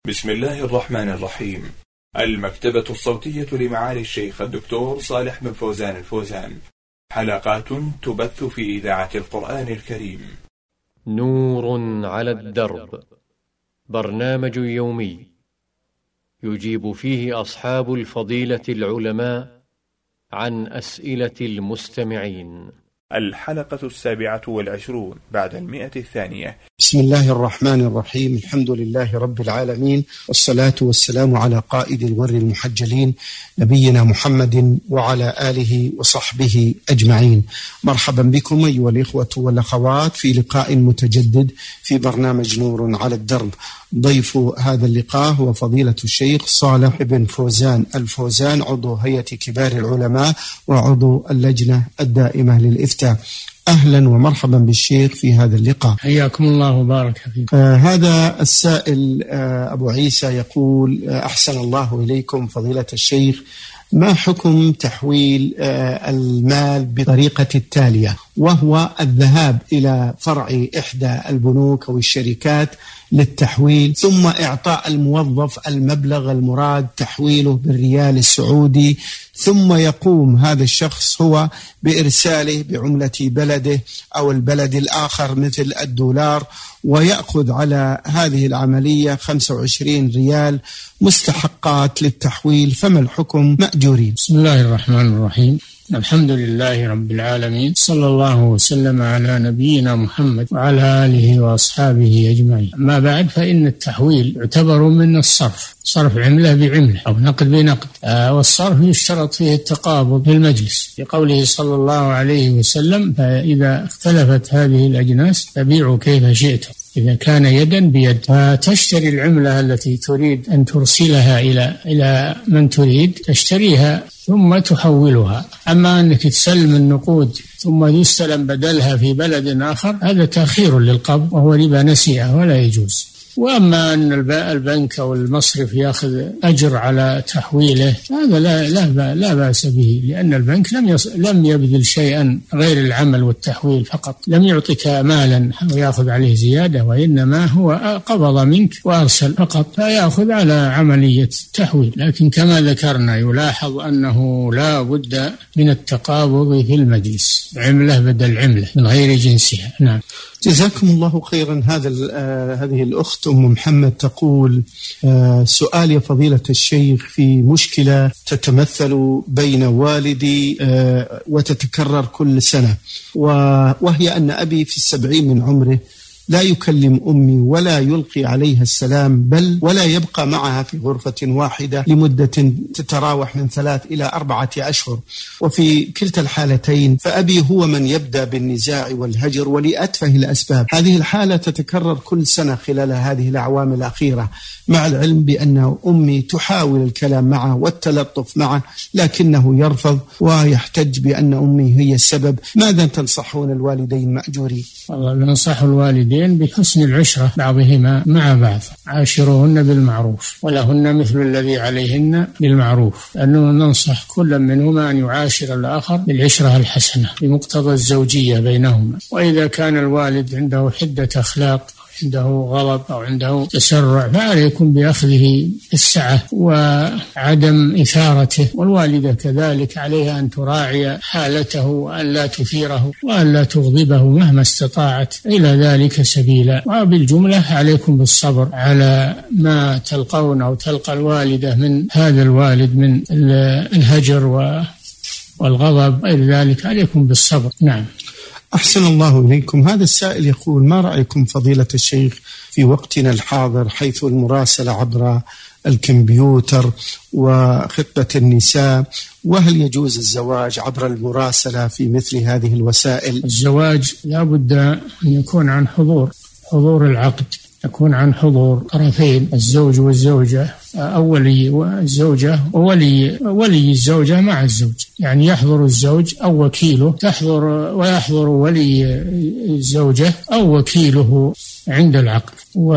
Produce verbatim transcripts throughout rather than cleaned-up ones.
بسم الله الرحمن الرحيم. المكتبة الصوتية لمعالي الشيخ الدكتور صالح بن فوزان الفوزان، حلقات تبث في إذاعة القرآن الكريم. نور على الدرب، برنامج يومي يجيب فيه أصحاب الفضيلة العلماء عن أسئلة المستمعين. الحلقة السابعة والعشرون بعد المئة الثانية. بسم الله الرحمن الرحيم. الحمد لله رب العالمين، والصلاة والسلام على قائد الغر المحجلين نبينا محمد وعلى آله وصحبه أجمعين. مرحبا بكم أيها الإخوة والأخوات في لقاء متجدد في برنامج نور على الدرب. ضيف هذا اللقاء هو فضيلة الشيخ صالح بن فوزان الفوزان، عضو هيئة كبار العلماء وعضو اللجنة الدائمة للإفتاء. أهلا ومرحبا بالشيخ في هذا اللقاء. حياكم الله وبارك فيكم. آه هذا السائل آه أبو عيسى يقول: آه أحسن الله إليكم فضيلة الشيخ، ما حكم تحويل آه المال بطريقة التالية، وهو الذهاب إلى فرع إحدى البنوك أو الشركات للتحويل، ثم إعطاء الموظف المبلغ المراد تحويله بالريال السعودي، ثم يقوم هذا الشخص هو بإرساله بعملة بلده أو البلد الآخر مثل الدولار، ويأخذ على هذه العملية خمسة وعشرين ريال مستحقات للتحويل، فما الحكم مأجورين؟ بسم الله الرحمن الرحيم. الحمد لله رب العالمين، صلى الله وسلم على نبينا محمد وعلى آله وأصحابه أجمعين. ما بعد، فإن التحويل يعتبر من الصرف، صرف عملة بعملة أو نقد بنقد، آه والصرف يشترط فيه التقابض في المجلس، لقوله صلى الله عليه وسلم: فإذا اختلفت هذه الأجناس فبيعوا كيف شئتم، إذا كان يدا بيد. فتشتري العملة التي تريد أن ترسلها إلى إلى من تريد، تشتريها ثم تحولها. أما أنك تسلم النقود ثم يستلم بدلها في بلد آخر، هذا تأخير للقبض وهو ربا نسيئة ولا يجوز. وأما أن البنك أو المصرف يأخذ أجر على تحويله، هذا لا لا لا بأس به، لأن البنك لم لم يبذل شيئا غير العمل والتحويل فقط، لم يعطيك مالا ويأخذ عليه زيادة، وإنما هو قبض منك وأرسل فقط، فيأخذ على عملية التحويل. لكن كما ذكرنا، يلاحظ أنه لا بد من التقابض في المجلس، عملة بدل عملة من غير جنسها. نعم. جزاكم الله خيرا. هذا آه هذه الأخت أم محمد تقول: آه سؤال يا فضيلة الشيخ، في مشكلة تتمثل بين والدي آه وتتكرر كل سنة، وهي أن أبي في السبعين من عمره لا يكلم أمي ولا يلقي عليها السلام، بل ولا يبقى معها في غرفة واحدة لمدة تتراوح من ثلاث إلى أربعة أشهر، وفي كلتا الحالتين فأبي هو من يبدأ بالنزاع والهجر ولأتفه الأسباب. هذه الحالة تتكرر كل سنة خلال هذه الأعوام الأخيرة، مع العلم بأن أمي تحاول الكلام معه والتلطف معه، لكنه يرفض ويحتج بأن أمي هي السبب. ماذا تنصحون الوالدين مأجورين؟ والله ننصح الوالدين بحسن العشرة بعضهما مع بعض، عاشروهن بالمعروف ولهن مثل الذي عليهن بالمعروف، لأنه ننصح كل منهما أن يعاشر الآخر بالعشرة الحسنة بمقتضى الزوجية بينهما. وإذا كان الوالد عنده حدة أخلاق، عنده غضب أو عنده تسرع، فعليكم بأخذه السعة وعدم إثارته، والوالدة كذلك عليها أن تراعي حالته وأن لا تثيره وأن لا تغضبه مهما استطاعت إلى ذلك سبيلا. وبالجملة عليكم بالصبر على ما تلقون أو تلقى الوالدة من هذا الوالد من الهجر والغضب، غير ذلك عليكم بالصبر. نعم. أحسن الله إليكم. هذا السائل يقول: ما رأيكم فضيلة الشيخ في وقتنا الحاضر، حيث المراسلة عبر الكمبيوتر وخطبة النساء، وهل يجوز الزواج عبر المراسلة في مثل هذه الوسائل؟ الزواج لا بد أن يكون عن حضور حضور العقد، يكون عن حضور طرفين، الزوج والزوجة، أو ولي الزوجة وولي ولي الزوجة مع الزوج، يعني يحضر الزوج أو وكيله تحضر، ويحضر ولي الزوجة أو وكيله عند العقد،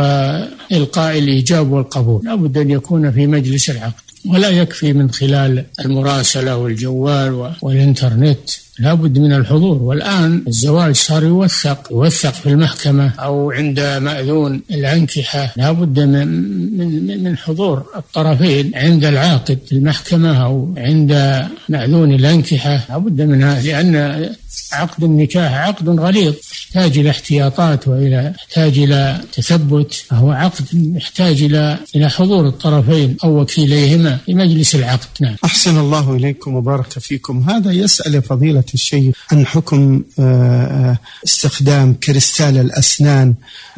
وإلقاء الإيجاب والقبول لا بد أن يكون في مجلس العقد، ولا يكفي من خلال المراسلة والجوال والإنترنت. لا بد من الحضور. والآن الزواج صار يوثق يوثق في المحكمة أو عند مأذون الأنكحة، لا بد من من من حضور الطرفين عند العاقد في المحكمة أو عند مأذون الأنكحة، لا بد منها، لأن عقد النكاح عقد غليظ يحتاج إلى احتياطات وإلى يحتاج إلى تثبت، فهو عقد يحتاج إلى إلى حضور الطرفين أو وكيليهما في مجلس العقد. نعم. أحسن الله إليكم وبارك فيكم. هذا يسأل فضيلة الشيخ عن حكم استخدام كريستال الأسنان.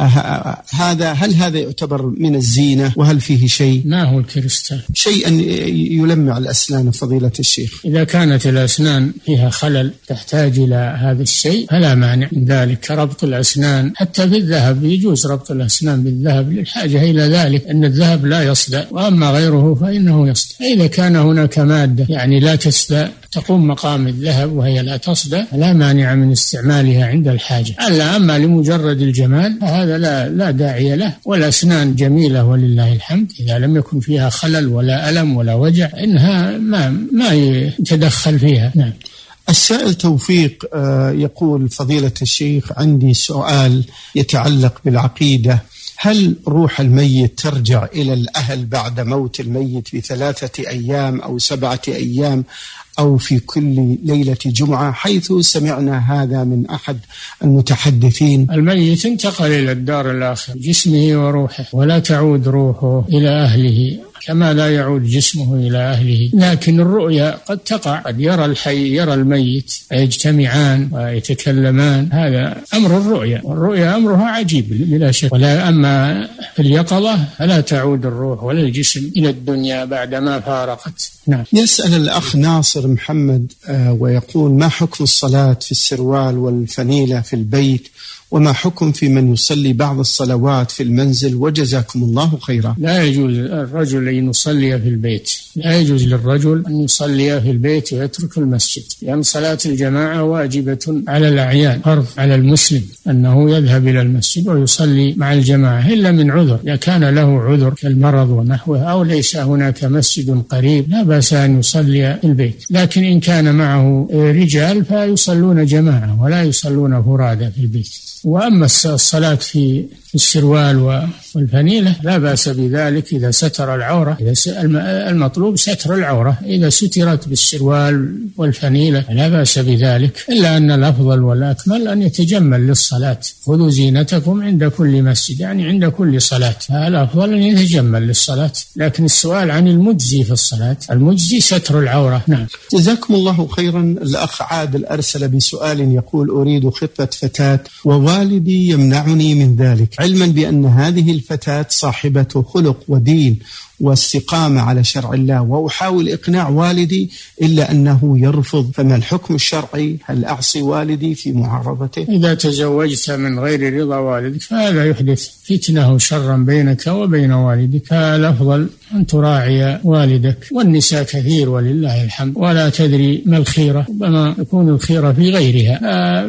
هذا هل هذا يعتبر من الزينة وهل فيه شيء؟ ما هو الكريستال؟ شيئا يلمع الأسنان فضيلة الشيخ. إذا كانت الأسنان فيها خلل تحتاج إلى هذا الشيء فلا مانع من ذلك، كربط الأسنان حتى بالذهب، يجوز ربط الأسنان بالذهب للحاجة إلى ذلك، أن الذهب لا يصدأ وأما غيره فإنه يصدأ. إذا كان هناك مادة يعني لا تصدأ تقوم مقام الذهب وهي لا تصدأ لا مانع من استعمالها عند الحاجة. ألا أما لمجرد الجمال فهذا لا لا داعي له. والأسنان جميلة ولله الحمد، إذا لم يكن فيها خلل ولا ألم ولا وجع إنها ما ما يتدخل فيها. نعم. السائل توفيق يقول فضيلة الشيخ عندي سؤال يتعلق بالعقيدة، هل روح الميت ترجع إلى الأهل بعد موت الميت بثلاثة أيام أو سبعة أيام أو في كل ليلة جمعة، حيث سمعنا هذا من أحد المتحدثين؟ الميت انتقل إلى الدار الآخرة جسمه وروحه، ولا تعود روحه إلى أهله كما لا يعود جسمه إلى أهله، لكن الرؤيا قد تقع، قد يرى الحي يرى الميت يجتمعان ويتكلمان، هذا أمر الرؤيا، والرؤيا أمرها عجيب بلا شك. ولا أما في اليقظة فلا تعود الروح ولا الجسم إلى الدنيا بعدما فارقت. نعم. يسأل الأخ ناصر محمد ويقول ما حكم الصلاة في السروال والفنيلة في البيت، وما حكم في من يصلي بعض الصلوات في المنزل، وجزاكم الله خيرا. لا يجوز الرجل أن يصلي في البيت، لا يجوز للرجل أن يصلي في البيت ويترك المسجد، لأن صلاة الجماعة واجبة على الأعيان، فرض على المسلم أنه يذهب إلى المسجد ويصلي مع الجماعة إلا من عذر، إذا كان له عذر كالمرض ونحوه أو ليس هناك مسجد قريب لا بأس أن يصلي في البيت. لكن إن كان معه رجال فيصلون جماعة ولا يصلون فرادى في البيت. وأما الصلاة في السروال والفنيلة لا بأس بذلك إذا ستر العورة، إذا المطلوب ستر العورة، إذا سترت بالسروال والفنيلة لا بأس بذلك، إلا أن الأفضل والأكمل أن يتجمل للصلاة. خذوا زينتكم عند كل مسجد، يعني عند كل صلاة، الأفضل أن يتجمل للصلاة. لكن السؤال عن المجزي في الصلاة، المجزي ستر العورة. نعم. جزاكم الله خيرا. الأخ عادل أرسل بسؤال يقول أريد خطبة فتاة ووالدي يمنعني من ذلك، علما بأن هذه الفتاة صاحبة خلق ودين واستقامة على شرع الله، وأحاول إقناع والدي إلا أنه يرفض، فما الحكم الشرعي؟ هل أعصي والدي في معارضته؟ إذا تزوجت من غير رضا والدك فهذا يحدث فتنة وشرا بينك وبين والدك، فالأفضل أن تراعي والدك، والنساء كثير ولله الحمد ولا تدري ما الخيرة، ربما يكون الخيرة في غيرها.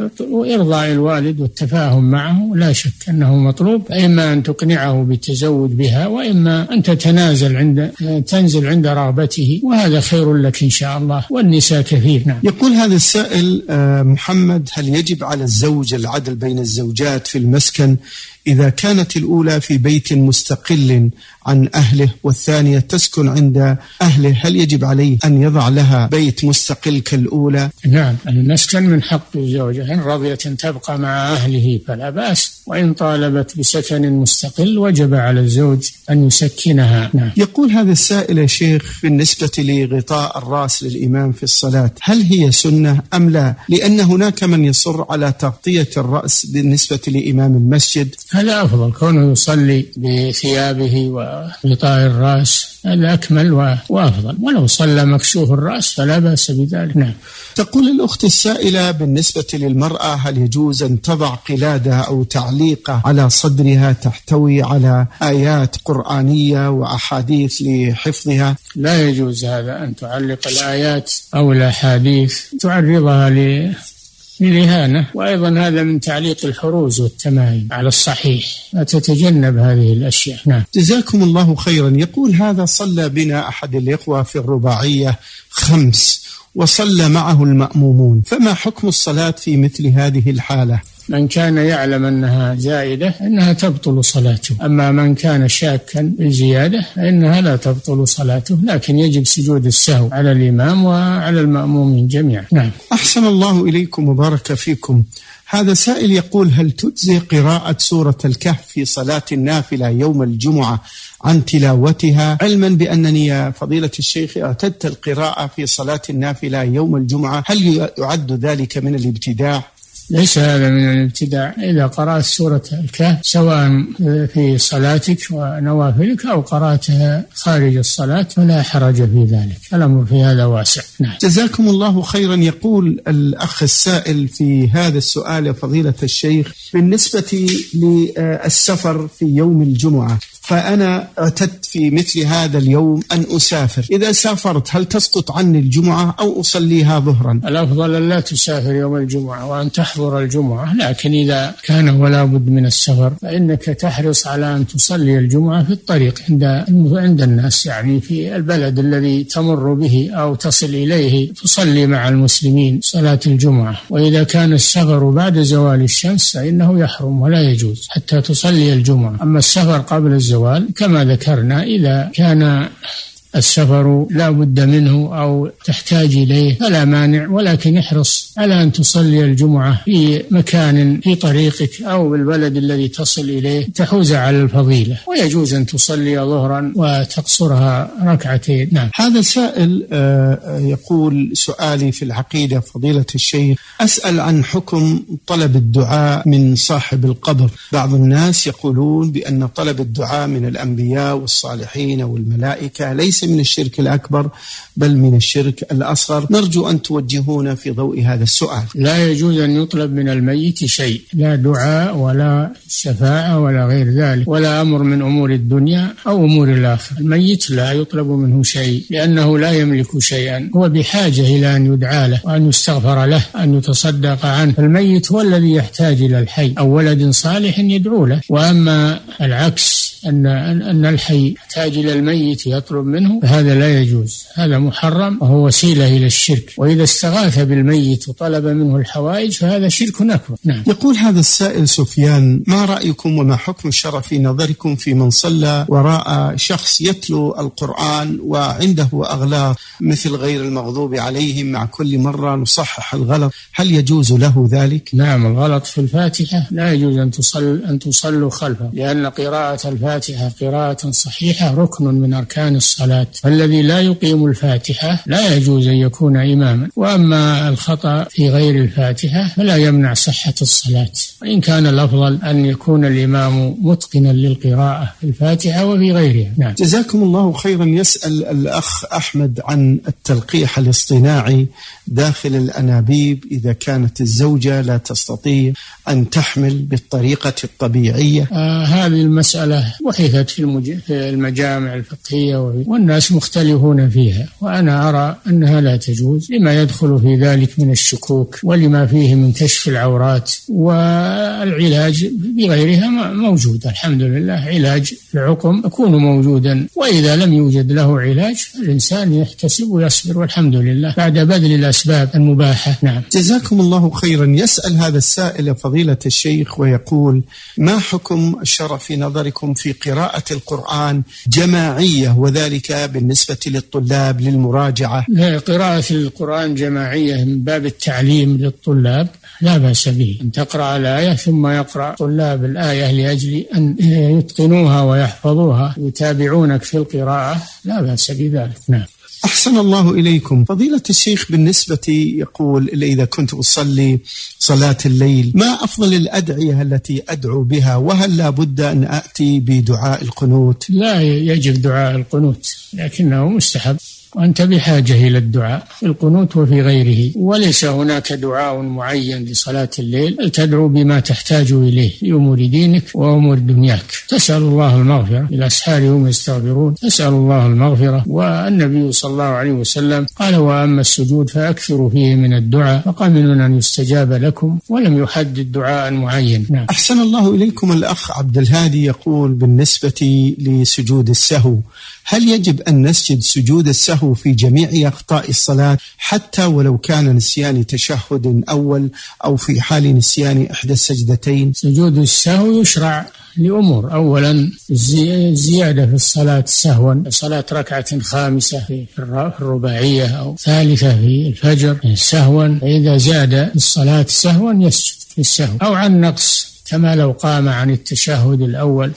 وإرضاء الوالد والتفاهم معه لا شك أنه مطلوب، إما أن تقنعه بالتزوج بها وإما أن تتنازل عند تنزل عند رغبته، وهذا خير لك إن شاء الله، والنساء كثير. نعم. يقول هذا السائل محمد هل يجب على الزوج العدل بين الزوجات في المسكن إذا كانت الأولى في بيت مستقل عن أهله والثانية تسكن عند أهله، هل يجب عليه أن يضع لها بيت مستقل كالأولى؟ نعم، المسكن من حق الزوجة، إن رضيت أن تبقى مع أهله فلا بأس، وإن طالبت بسكن مستقل وجب على الزوج أن يسكنها. نعم. يقول هذا السائل يا شيخ بالنسبة لغطاء الرأس للإمام في الصلاة هل هي سنة أم لا؟ لأن هناك من يصر على تغطية الرأس بالنسبة لإمام المسجد. هذا أفضل، كونه يصلي بثيابه وغطاء الرأس هذا أكمل وأفضل، ولو صلى مكشوف الرأس فلا بأس بذلك. نعم. تقول الأخت السائلة بالنسبة للمرأة هل يجوز أن تضع قلادة أو تعليقة على صدرها تحتوي على آيات قرآنية وأحاديث لحفظها؟ لا يجوز هذا، أن تعلق الآيات أو الأحاديث تعرضها ل للإهانة، وأيضا هذا من تعليق الحروز والتمايم على الصحيح، فتتجنب هذه الأشياء. نعم. جزاكم الله خيرا. يقول هذا صلى بنا أحد الإخوة في الرباعية خمس وصلى معه المأمومون، فما حكم الصلاة في مثل هذه الحالة؟ من كان يعلم أنها زائدة إنها تبطل صلاته، أما من كان شاكا بالزيادة فإنها لا تبطل صلاته، لكن يجب سجود السهو على الإمام وعلى المأمومين جميعا. نعم. أحسن الله إليكم وبارك فيكم. هذا سائل يقول: هل تجزي قراءة سورة الكهف في صلاة النافلة يوم الجمعة عن تلاوتها، علما بأنني يا فضيلة الشيخ اعتدت القراءة في صلاة النافلة يوم الجمعة، هل يعد ذلك من الابتداع؟ ليس هذا من الابتداع. إذا قرأت سورة الكهف سواء في صلاتك ونوافلك أو قرأتها خارج الصلاة فلا حرج في ذلك، الأمر في هذا واسع. نعم. جزاكم الله خيرا. يقول الأخ السائل في هذا السؤال: فضيلة الشيخ، بالنسبة للسفر في يوم الجمعة، فأنا اعتدت في مثل هذا اليوم أن أسافر، إذا سافرت هل تسقط عني الجمعة أو أصليها ظهرا؟ الأفضل أن لا تسافر يوم الجمعة وأن تحضر الجمعة، لكن إذا كان ولا بد من السفر فإنك تحرص على أن تصلي الجمعة في الطريق عند عند الناس، يعني في البلد الذي تمر به أو تصل إليه تصلي مع المسلمين صلاة الجمعة. وإذا كان السفر بعد زوال الشمس فإنه يحرم ولا يجوز حتى تصلي الجمعة. أما السفر قبل الزوال كما ذكرنا إذا كان السفر لا بد منه أو تحتاج إليه فلا مانع، ولكن احرص على أن تصلي الجمعة في مكان في طريقك أو بالبلد الذي تصل إليه تحوز على الفضيلة، ويجوز أن تصلي ظهرا وتقصرها ركعتين. نعم. هذا سائل يقول: سؤالي في العقيدة فضيلة الشيخ، أسأل عن حكم طلب الدعاء من صاحب القبر. بعض الناس يقولون بأن طلب الدعاء من الأنبياء والصالحين والملائكة ليس من الشرك الأكبر بل من الشرك الأصغر، نرجو أن توجهونا في ضوء هذا السؤال. لا يجوز أن يطلب من الميت شيء، لا دعاء ولا شفاعة ولا غير ذلك، ولا أمر من أمور الدنيا أو أمور الآخرة. الميت لا يطلب منه شيء لأنه لا يملك شيئا، هو بحاجة إلى أن يدعى له وأن يستغفر له أن يتصدق عنه. الميت هو الذي يحتاج إلى الحي أو ولد صالح يدعو له، وأما العكس أن أن الحي يحتاج إلى الميت يطلب منه فهذا لا يجوز، هذا محرم وهو وسيلة إلى الشرك. وإذا استغاث بالميت وطلب منه الحوائج فهذا شرك أكبر. نعم. يقول هذا السائل سفيان: ما رأيكم وما حكم الشرع في نظركم في من صلى وراء شخص يتلو القرآن وعنده أغلاط مثل غير المغضوب عليهم، مع كل مرة نصحح الغلط، هل يجوز له ذلك؟ نعم. الغلط في الفاتحة لا يجوز أن تصل أن تصلوا خلفه، لأن قراءة الفاتحة قراءة صحيحة ركن من أركان الصلاة، فالذي لا يقيم الفاتحة لا يجوز أن يكون إماما. وأما الخطأ في غير الفاتحة فلا يمنع صحة الصلاة، وإن كان الأفضل أن يكون الإمام متقنا للقراءة في الفاتحة وفي غيرها. نعم. جزاكم الله خيرا. يسأل الأخ أحمد عن التلقيح الاصطناعي داخل الأنابيب إذا كانت الزوجة لا تستطيع أن تحمل بالطريقة الطبيعية. آه هذه المسألة بحثت في المجامع الفقهية والناس مختلفون فيها، وأنا أرى أنها لا تجوز لما يدخل في ذلك من الشكوك ولما فيه من كشف العورات، والعلاج بغيرها موجود الحمد لله. علاج العقم يكون موجودا، وإذا لم يوجد له علاج الإنسان يحتسب ويصبر والحمد لله بعد بذل الأسباب المباحة. نعم. جزاكم الله خيرا. يسأل هذا السائل فضيلة الشيخ ويقول: ما حكم الشرع في نظركم في قراءة القرآن جماعية، وذلك بالنسبة للطلاب للمراجعة؟ قراءة القرآن جماعية من باب التعليم للطلاب لا بأس به، أن تقرأ الآية ثم يقرأ طلاب الآية لأجل أن يتقنوها ويحفظوها يتابعونك في القراءة، لا بأس بذلك. نعم. أحسن الله إليكم. فضيلة الشيخ، بالنسبة يقول إذا كنت أصلي صلاة الليل ما أفضل الأدعية التي أدعو بها، وهل لا بد أن أأتي بدعاء القنوت؟ لا يجب دعاء القنوت، لكنه مستحب، وأنت بحاجة إلى الدعاء في القنوت وفي غيره، وليس هناك دعاء معين لصلاة الليل، بل تدعو بما تحتاج إليه في أمور دينك وأمور دنياك. تسأل الله المغفرة، بالأسحار هم يستغفرون، تسأل الله المغفرة. والنبي صلى الله عليه وسلم قال: وأما السجود فأكثروا فيه من الدعاء فقمن أن يستجاب لكم، ولم يحدد دعاء معين. نعم. أحسن الله إليكم. الأخ عبد الهادي يقول: بالنسبة لسجود السهو، هل يجب أن نسجد سجود السهو السهو في جميع أخطاء الصلاة حتى ولو كان نسيان تشهد أول أو في حال نسيان إحدى السجدتين؟ سجود السهو يشرع لأمور: أولا الزيادة في الصلاة سهوا، صلاة ركعة خامسة في الرباعية أو ثالثة في الفجر سهوا، فإذا زاد الصلاة سهوا يسجد في السهو، أو عن نقص كما لو قام عن التشهد الأول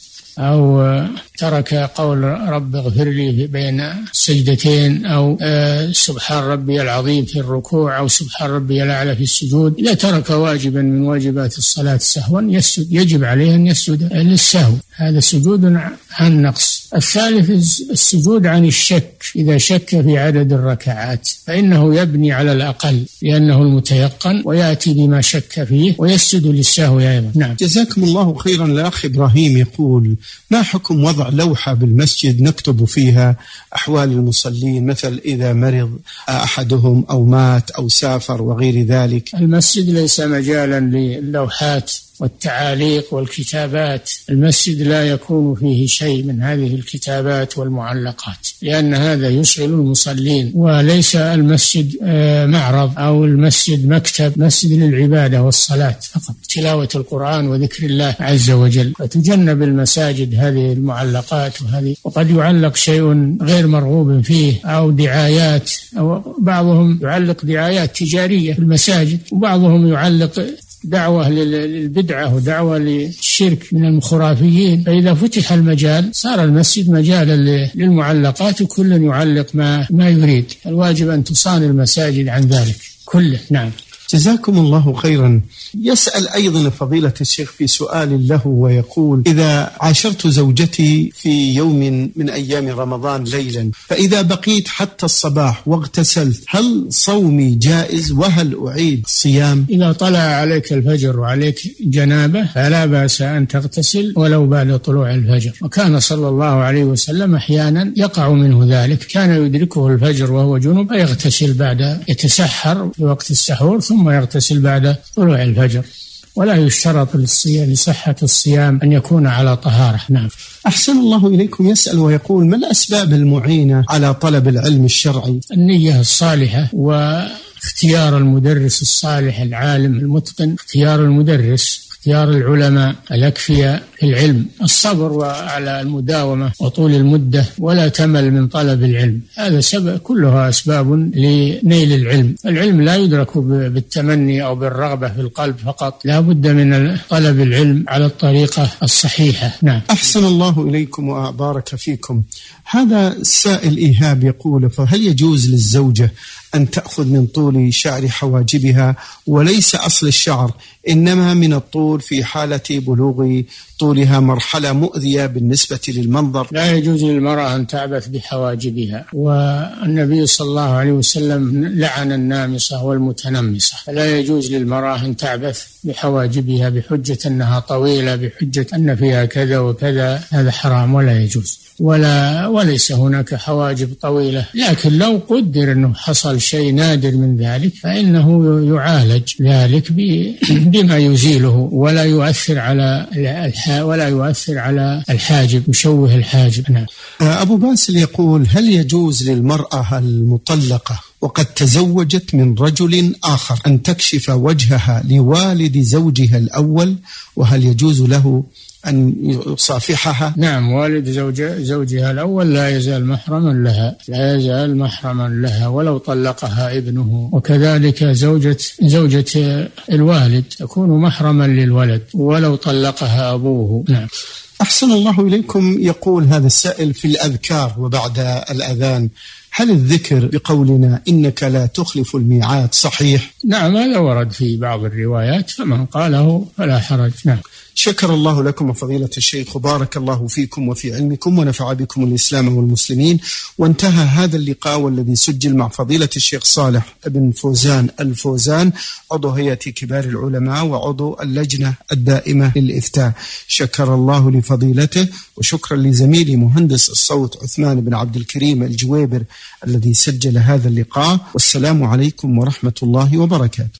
أو ترك قول رب اغفر لي بين السجدتين، أو سبحان ربي العظيم في الركوع، أو سبحان ربي الأعلى في السجود. إذا ترك واجبا من واجبات الصلاة سهوا يسجد، يجب عليه أن يسجد للسهو، هذا سجود عن نقص. الثالث السجود عن الشك، إذا شك في عدد الركعات فإنه يبني على الأقل لأنه المتيقن ويأتي بما شك فيه ويسجد للسهو أيضا. نعم. جزاكم الله خيرا. الأخ إبراهيم يقول: ما حكم وضع لوحة بالمسجد نكتب فيها أحوال المصلين، مثل إذا مرض أحدهم أو مات أو سافر وغير ذلك؟ المسجد ليس مجالا للوحات والتعاليق والكتابات، المسجد لا يكون فيه شيء من هذه الكتابات والمعلقات، لأن هذا يشغل المصلين، وليس المسجد معرض أو المسجد مكتب، مسجد للعبادة والصلاة فقط، تلاوة القرآن وذكر الله عز وجل. فتجنب المساجد هذه المعلقات، وهذه وقد يعلق شيء غير مرغوب فيه أو دعايات، أو بعضهم يعلق دعايات تجارية في المساجد، وبعضهم يعلق دعوة للبدعة ودعوة للشرك من المخرافيين. فإذا فتح المجال صار المسجد مجالا للمعلقات، وكل يعلق ما ما يريد. الواجب أن تصان المساجد عن ذلك كله. نعم. جزاكم الله خيرا. يسأل أيضا فضيلة الشيخ في سؤال له ويقول: إذا عاشرت زوجتي في يوم من أيام رمضان ليلا، فإذا بقيت حتى الصباح واغتسلت، هل صومي جائز وهل أعيد صيام؟ إذا طلع عليك الفجر وعليك جنابة فلا بأس أن تغتسل ولو بعد طلوع الفجر، وكان صلى الله عليه وسلم أحيانا يقع منه ذلك، كان يدركه الفجر وهو جنوب يغتسل بعد، يتسحر في وقت السحور ثم يغتسل بعد طلوع الفجر، ولا يشترط لصحة الصيام أن يكون على طهارة. نعم. أحسن الله إليكم. يسأل ويقول: ما الأسباب المعينة على طلب العلم الشرعي؟ النية الصالحة، واختيار المدرس الصالح العالم المتقن، اختيار المدرس، اختيار العلماء الأكفياء في العلم، الصبر على المداومة وطول المدة، ولا تمل من طلب العلم. هذا سبب، كلها أسباب لنيل العلم. العلم لا يدرك بالتمني أو بالرغبة في القلب فقط، لا بد من طلب العلم على الطريقة الصحيحة. نعم. أحسن الله إليكم وبارك فيكم. هذا السائل إيهاب يقول: فهل يجوز للزوجة أن تأخذ من طول شعر حواجبها، وليس أصل الشعر إنما من الطول في حالة بلوغ طولها مرحلة مؤذية بالنسبة للمنظر؟ لا يجوز للمرأة أن تعبث بحواجبها، والنبي صلى الله عليه وسلم لعن النامصة والمتنمصة، فلا يجوز للمرأة أن تعبث بحواجبها بحجة أنها طويلة، بحجة أن فيها كذا وكذا، هذا حرام ولا يجوز. ولا وليس هناك حواجب طويلة، لكن لو قدر أنه حصل شيء نادر من ذلك فإنه يعالج ذلك بما يزيله، ولا يؤثر على ولا يؤثر على الحاجب، يشوه الحاجب. نعم. أبو باسل يقول: هل يجوز للمرأة المطلقة وقد تزوجت من رجل آخر أن تكشف وجهها لوالد زوجها الأول، وهل يجوز له أن يصافحها؟ نعم. والد زوج زوجها الأول لا يزال محرما لها، لا يزال محرما لها ولو طلقها ابنه، وكذلك زوجة زوجة الوالد تكون محرما للولد ولو طلقها أبوه. نعم. أحسن الله إليكم. يقول هذا السائل: في الأذكار وبعد الأذان، هل الذكر بقولنا إنك لا تخلف الميعاد صحيح؟ نعم، هذا ورد في بعض الروايات، فمن قاله فلا حرج. نعم. شكر الله لكم فضيلة الشيخ، وبارك الله فيكم وفي علمكم، ونفع بكم الإسلام والمسلمين. وانتهى هذا اللقاء والذي سجل مع فضيلة الشيخ صالح بن فوزان الفوزان، عضو هيئة كبار العلماء وعضو اللجنة الدائمة للإفتاء. شكر الله لفضيلته، وشكرا لزميلي مهندس الصوت عثمان بن عبد الكريم الجويبر الذي سجل هذا اللقاء. والسلام عليكم ورحمة الله وبركاته.